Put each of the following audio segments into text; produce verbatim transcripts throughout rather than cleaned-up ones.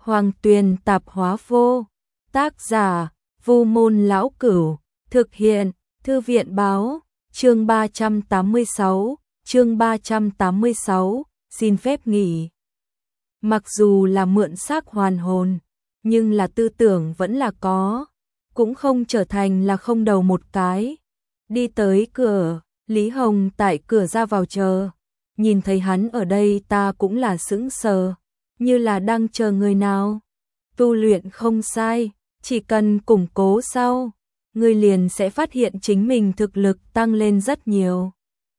Hoàng Tuyền Tạp Hóa Vô. Tác giả: Vu Môn Lão Cửu. Thực hiện: Thư viện Báo. Chương ba trăm tám mươi sáu, chương ba trăm tám mươi sáu, xin phép nghỉ. Mặc dù là mượn xác hoàn hồn, nhưng là tư tưởng vẫn là có, cũng không trở thành là không đầu một cái. Đi tới cửa, Lý Hồng tại cửa ra vào chờ, nhìn thấy hắn ở đây ta cũng là sững sờ, như là đang chờ người nào. Tu luyện không sai, chỉ cần củng cố sau, người liền sẽ phát hiện chính mình thực lực tăng lên rất nhiều.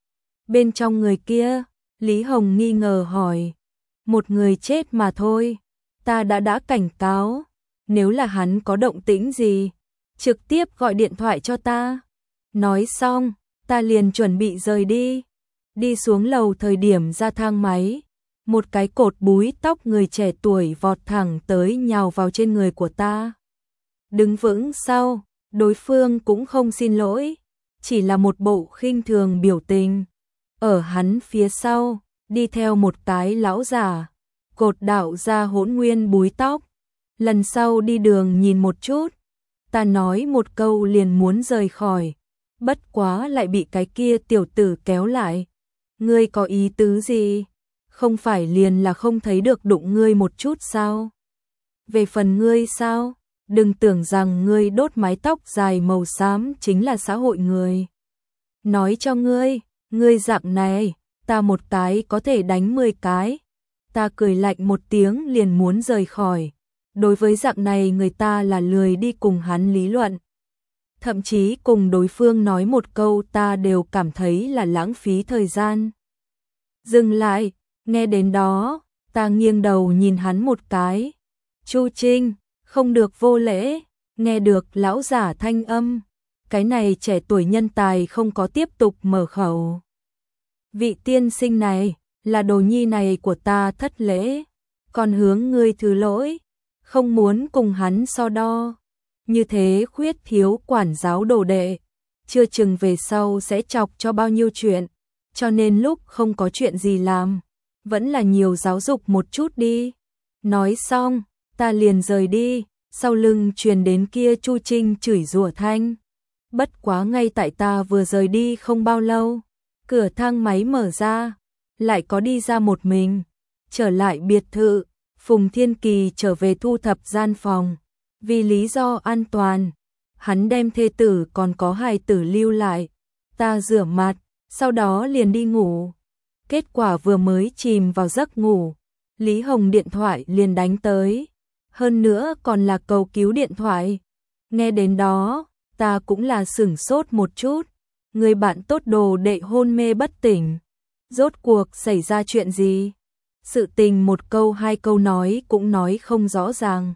Bên trong người kia, Lý Hồng nghi ngờ hỏi, một người chết mà thôi, ta đã đã cảnh cáo, nếu là hắn có động tĩnh gì, trực tiếp gọi điện thoại cho ta. Nói xong, ta liền chuẩn bị rời đi. Đi xuống lầu thời điểm ra thang máy, một cái cột búi tóc người trẻ tuổi vọt thẳng tới nhào vào trên người của ta. Đứng vững sau, đối phương cũng không xin lỗi, chỉ là một bộ khinh thường biểu tình. Ở hắn phía sau, đi theo một cái lão già, cột đạo ra hỗn nguyên búi tóc. Lần sau đi đường nhìn một chút, ta nói một câu liền muốn rời khỏi, bất quá lại bị cái kia tiểu tử kéo lại. Ngươi có ý tứ gì? Không phải liền là không thấy được đụng ngươi một chút sao? Về phần ngươi sao? Đừng tưởng rằng ngươi đốt mái tóc dài màu xám chính là xã hội người. Nói cho ngươi, ngươi dạng này, ta một cái có thể đánh mười cái. Ta cười lạnh một tiếng liền muốn rời khỏi. Đối với dạng này người ta là lười đi cùng hắn lý luận. Thậm chí cùng đối phương nói một câu ta đều cảm thấy là lãng phí thời gian. Dừng lại, nghe đến đó, ta nghiêng đầu nhìn hắn một cái. Chu Trinh, không được vô lễ, nghe được lão giả thanh âm. Cái này trẻ tuổi nhân tài không có tiếp tục mở khẩu. Vị tiên sinh này, là đồ nhi này của ta thất lễ, còn hướng ngươi thứ lỗi, không muốn cùng hắn so đo. Như thế khuyết thiếu quản giáo đồ đệ, chưa chừng về sau sẽ chọc cho bao nhiêu chuyện, cho nên lúc không có chuyện gì làm, vẫn là nhiều giáo dục một chút đi. Nói xong, ta liền rời đi, sau lưng truyền đến kia Chu Trinh chửi rủa thanh. Bất quá ngay tại ta vừa rời đi không bao lâu, cửa thang máy mở ra, lại có đi ra một mình, trở lại biệt thự. Phùng Thiên Kỳ trở về thu thập gian phòng, vì lý do an toàn, hắn đem thê tử còn có hài tử lưu lại. Ta rửa mặt, sau đó liền đi ngủ. Kết quả vừa mới chìm vào giấc ngủ, Lý Hồng điện thoại liền đánh tới, hơn nữa còn là cầu cứu điện thoại. Nghe đến đó, ta cũng là sửng sốt một chút, người bạn tốt đồ đệ hôn mê bất tỉnh. Rốt cuộc xảy ra chuyện gì? Sự tình một câu hai câu nói cũng nói không rõ ràng.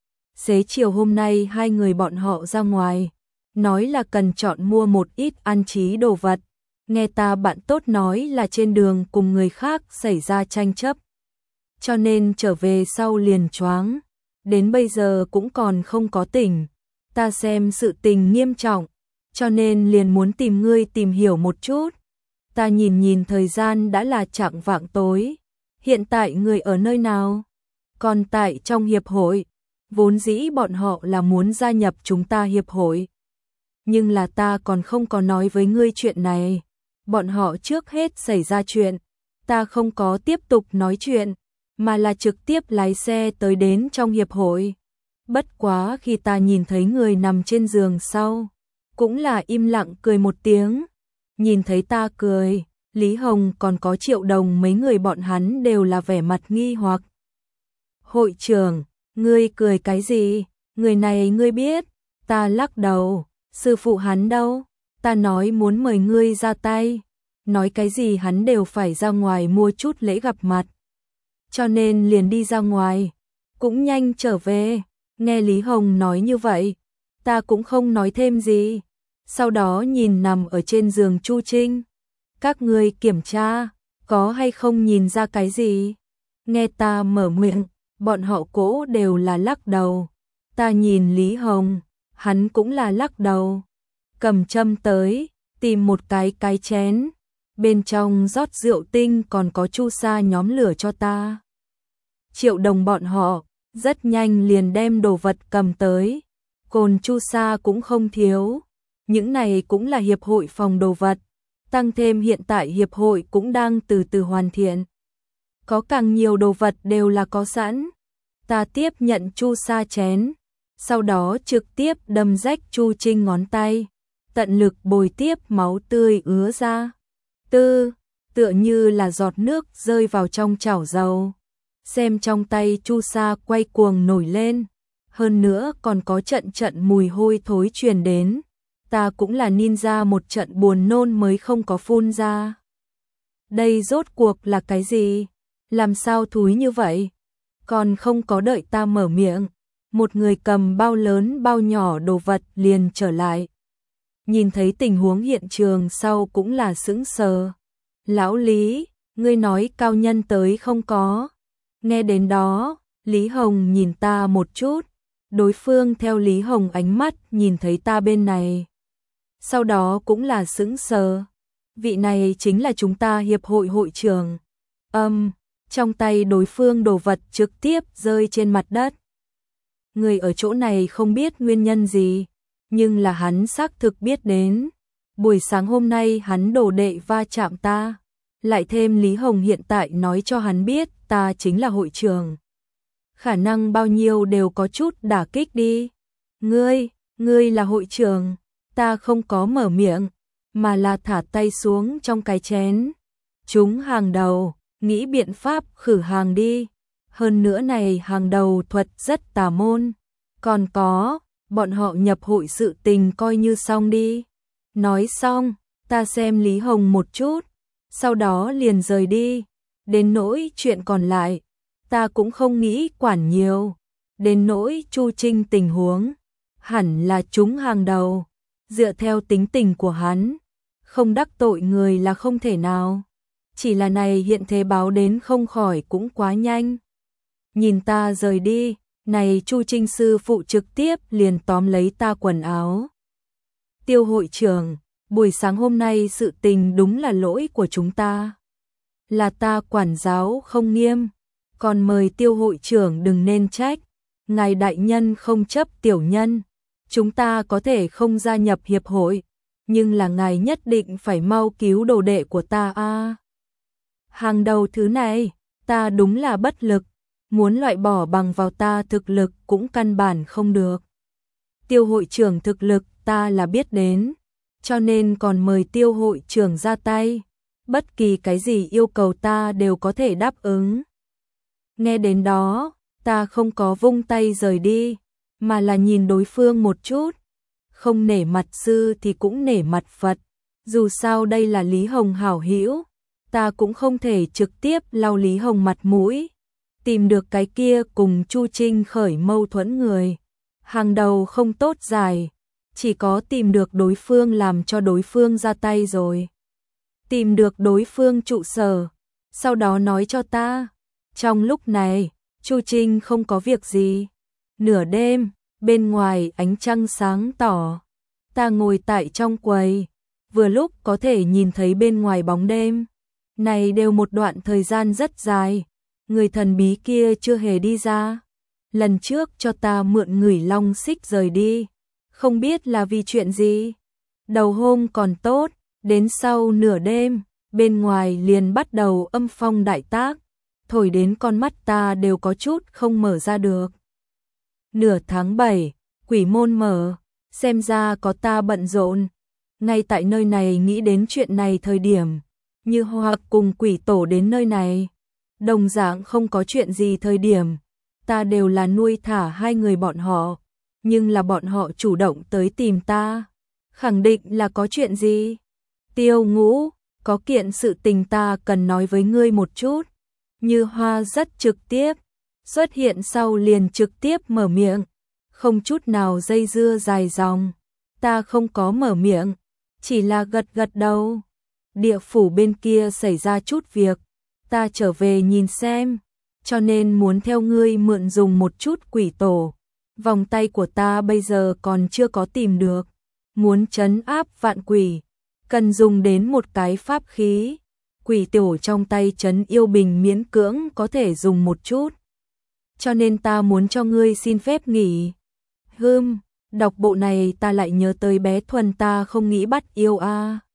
Xế chiều hôm nay hai người bọn họ ra ngoài, nói là cần chọn mua một ít ăn trí đồ vật. Nghe ta bạn tốt nói là trên đường cùng người khác xảy ra tranh chấp, cho nên trở về sau liền choáng, đến bây giờ cũng còn không có tỉnh. Ta xem sự tình nghiêm trọng, cho nên liền muốn tìm ngươi tìm hiểu một chút. Ta nhìn nhìn thời gian đã là chạng vạng tối. Hiện tại người ở nơi nào? Còn tại trong hiệp hội. Vốn dĩ bọn họ là muốn gia nhập chúng ta hiệp hội. Nhưng là ta còn không có nói với ngươi chuyện này. Bọn họ trước hết xảy ra chuyện. Ta không có tiếp tục nói chuyện, mà là trực tiếp lái xe tới đến trong hiệp hội. Bất quá khi ta nhìn thấy người nằm trên giường sau, cũng là im lặng cười một tiếng. Nhìn thấy ta cười, Lý Hồng còn có Triệu Đồng mấy người bọn hắn đều là vẻ mặt nghi hoặc. Hội trưởng, ngươi cười cái gì? Người này ngươi biết? Ta lắc đầu. Sư phụ hắn đâu? Ta nói muốn mời ngươi ra tay. Nói cái gì hắn đều phải ra ngoài mua chút lễ gặp mặt. Cho nên liền đi ra ngoài. Cũng nhanh trở về. Nghe Lý Hồng nói như vậy, ta cũng không nói thêm gì. Sau đó nhìn nằm ở trên giường Chu Trinh. Các ngươi kiểm tra, có hay không nhìn ra cái gì? Nghe ta mở miệng, bọn họ cố đều là lắc đầu. Ta nhìn Lý Hồng, hắn cũng là lắc đầu. Cầm châm tới, tìm một cái cái chén. Bên trong rót rượu tinh còn có chu sa nhóm lửa cho ta. Triệu Đồng bọn họ, rất nhanh liền đem đồ vật cầm tới. Cồn chu sa cũng không thiếu, những này cũng là hiệp hội phòng đồ vật, tăng thêm hiện tại hiệp hội cũng đang từ từ hoàn thiện. Có càng nhiều đồ vật đều là có sẵn. Ta tiếp nhận chu sa chén, sau đó trực tiếp đâm rách Chu Trinh ngón tay, tận lực bồi tiếp máu tươi ứa ra. Tư, tựa như là giọt nước rơi vào trong chảo dầu. Xem trong tay chu sa quay cuồng nổi lên, hơn nữa còn có trận trận mùi hôi thối truyền đến. Ta cũng là ninja một trận buồn nôn mới không có phun ra. Đây rốt cuộc là cái gì? Làm sao thúi như vậy? Còn không có đợi ta mở miệng, một người cầm bao lớn bao nhỏ đồ vật liền trở lại. Nhìn thấy tình huống hiện trường sau cũng là sững sờ. Lão Lý, ngươi nói cao nhân tới không có? Nghe đến đó, Lý Hồng nhìn ta một chút, đối phương theo Lý Hồng ánh mắt nhìn thấy ta bên này. Sau đó cũng là sững sờ. Vị này chính là chúng ta hiệp hội hội trưởng. Âm, um, trong tay đối phương đồ vật trực tiếp rơi trên mặt đất. Người ở chỗ này không biết nguyên nhân gì, nhưng là hắn xác thực biết đến. Buổi sáng hôm nay hắn đồ đệ va chạm ta, lại thêm Lý Hồng hiện tại nói cho hắn biết ta chính là hội trưởng. Khả năng bao nhiêu đều có chút đả kích đi. Ngươi, ngươi là hội trưởng, ta không có mở miệng, mà là thả tay xuống trong cái chén. Chúng hàng đầu, nghĩ biện pháp khử hàng đi. Hơn nữa này hàng đầu thuật rất tà môn. Còn có, bọn họ nhập hội sự tình coi như xong đi. Nói xong, ta xem Lý Hồng một chút, sau đó liền rời đi. Đến nỗi chuyện còn lại, ta cũng không nghĩ quản nhiều. Đến nỗi Chu Trinh tình huống, hẳn là chúng hàng đầu. Dựa theo tính tình của hắn, không đắc tội người là không thể nào. Chỉ là này hiện thế báo đến không khỏi cũng quá nhanh. Nhìn ta rời đi, này Chu Trinh sư phụ trực tiếp liền tóm lấy ta quần áo. Tiêu hội trưởng, buổi sáng hôm nay sự tình đúng là lỗi của chúng ta. Là ta quản giáo không nghiêm, còn mời Tiêu hội trưởng đừng nên trách. Ngài đại nhân không chấp tiểu nhân, chúng ta có thể không gia nhập hiệp hội, nhưng là ngài nhất định phải mau cứu đồ đệ của ta a. À, hàng đầu thứ này, ta đúng là bất lực, muốn loại bỏ bằng vào ta thực lực cũng căn bản không được. Tiêu hội trưởng thực lực ta là biết đến, cho nên còn mời Tiêu hội trưởng ra tay, bất kỳ cái gì yêu cầu ta đều có thể đáp ứng. Nghe đến đó, ta không có vung tay rời đi, mà là nhìn đối phương một chút. Không nể mặt sư thì cũng nể mặt Phật, dù sao đây là Lý Hồng hảo hữu, ta cũng không thể trực tiếp lau Lý Hồng mặt mũi. Tìm được cái kia cùng Chu Trinh khởi mâu thuẫn người, hàng đầu không tốt dài, chỉ có tìm được đối phương làm cho đối phương ra tay rồi. Tìm được đối phương trụ sở, sau đó nói cho ta. Trong lúc này, Chu Trinh không có việc gì. Nửa đêm, bên ngoài ánh trăng sáng tỏ, ta ngồi tại trong quầy, vừa lúc có thể nhìn thấy bên ngoài bóng đêm. Này đều một đoạn thời gian rất dài, người thần bí kia chưa hề đi ra. Lần trước cho ta mượn ngửi long xích rời đi, không biết là vì chuyện gì. Đầu hôm còn tốt, đến sau nửa đêm, bên ngoài liền bắt đầu âm phong đại tác, thổi đến con mắt ta đều có chút không mở ra được. Nửa tháng bảy, quỷ môn mở, xem ra có ta bận rộn. Ngay tại nơi này nghĩ đến chuyện này thời điểm, Như Hoặc cùng quỷ tổ đến nơi này. Đồng dạng không có chuyện gì thời điểm, ta đều là nuôi thả hai người bọn họ, nhưng là bọn họ chủ động tới tìm ta, khẳng định là có chuyện gì. Tiêu Ngũ, có kiện sự tình ta cần nói với ngươi một chút. Như Hoa rất trực tiếp, xuất hiện sau liền trực tiếp mở miệng, không chút nào dây dưa dài dòng. Ta không có mở miệng, chỉ là gật gật đầu. Địa phủ bên kia xảy ra chút việc, ta trở về nhìn xem, cho nên muốn theo ngươi mượn dùng một chút quỷ tổ. Vòng tay của ta bây giờ còn chưa có tìm được, muốn trấn áp vạn quỷ, cần dùng đến một cái pháp khí. Quỷ tổ trong tay trấn yêu bình miễn cưỡng có thể dùng một chút, cho nên ta muốn cho ngươi xin phép nghỉ. Hừm, đọc bộ này ta lại nhớ tới bé Thuần ta không nghĩ bắt yêu a. À.